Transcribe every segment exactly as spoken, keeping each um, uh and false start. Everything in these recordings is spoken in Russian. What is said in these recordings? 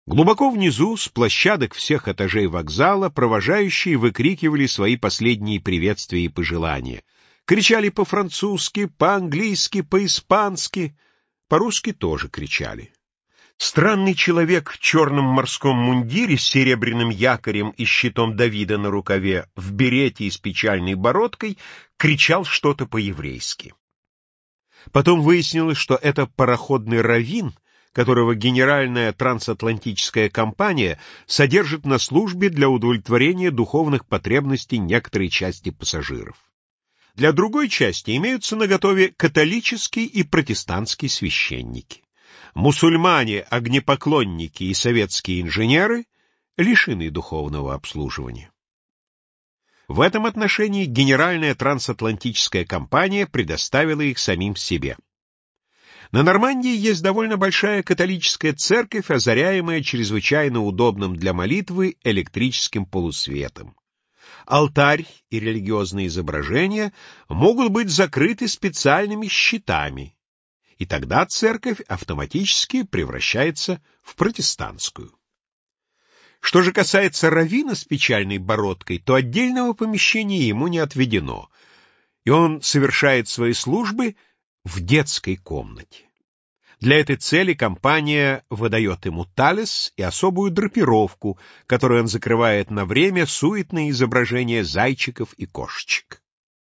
Глубоко внизу, с площадок всех этажей вокзала, провожающие выкрикивали свои последние приветствия и пожелания. Кричали по-французски, по-английски, по-испански, по-русски тоже кричали. Странный человек в черном морском мундире с серебряным якорем и щитом Давида на рукаве, в берете и с печальной бородкой, кричал что-то по-еврейски. Потом выяснилось, что это пароходный раввин, которого Генеральная трансатлантическая компания содержит на службе для удовлетворения духовных потребностей некоторой части пассажиров. Для другой части имеются наготове католические и протестантские священники. Мусульмане, огнепоклонники и советские инженеры лишены духовного обслуживания. В этом отношении Генеральная трансатлантическая компания предоставила их самим себе. На Нормандии есть довольно большая католическая церковь, озаряемая чрезвычайно удобным для молитвы электрическим полусветом. Алтарь и религиозные изображения могут быть закрыты специальными щитами, и тогда церковь автоматически превращается в протестантскую. Что же касается раввина с печальной бородкой, то отдельного помещения ему не отведено, и он совершает свои службы в детской комнате. Для этой цели компания выдает ему талис и особую драпировку, которой он закрывает на время суетные изображения зайчиков и кошечек.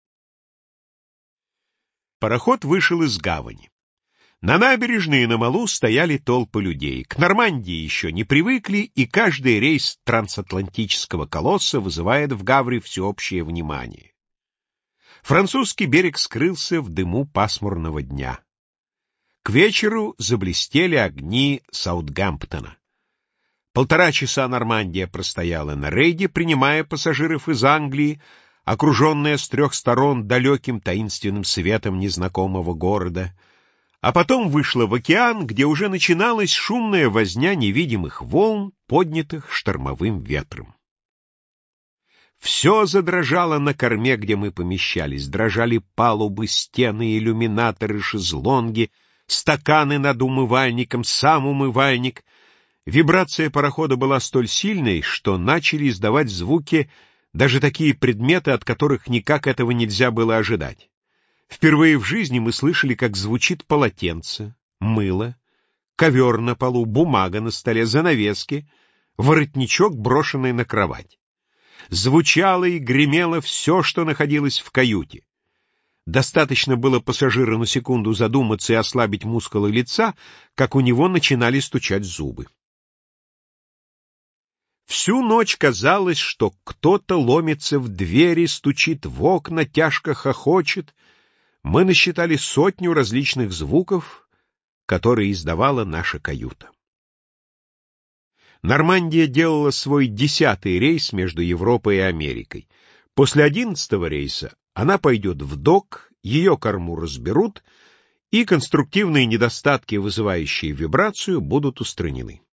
Пароход вышел из гавани. На набережной и на малу стояли толпы людей. К Нормандии еще не привыкли, и каждый рейс трансатлантического колосса вызывает в Гавре всеобщее внимание. Французский берег скрылся в дыму пасмурного дня. К вечеру заблестели огни Саутгемптона. Полтора часа Нормандия простояла на рейде, принимая пассажиров из Англии, окруженная с трех сторон далеким таинственным светом незнакомого города, а потом вышла в океан, где уже начиналась шумная возня невидимых волн, поднятых штормовым ветром. Все задрожало на корме, где мы помещались. Дрожали палубы, стены, иллюминаторы, шезлонги, стаканы над умывальником, сам умывальник. Вибрация парохода была столь сильной, что начали издавать звуки даже такие предметы, от которых никак этого нельзя было ожидать. Впервые в жизни мы слышали, как звучит полотенце, мыло, ковер на полу, бумага на столе, занавески, воротничок, брошенный на кровать. Звучало и гремело все, что находилось в каюте. Достаточно было пассажиру на секунду задуматься и ослабить мускулы лица, как у него начинали стучать зубы. Всю ночь казалось, что кто-то ломится в двери, стучит в окна, тяжко хохочет. Мы насчитали сотню различных звуков, которые издавала наша каюта. Нормандия делала свой десятый рейс между Европой и Америкой. После одиннадцатого рейса она пойдет в док, ее корму разберут, и конструктивные недостатки, вызывающие вибрацию, будут устранены.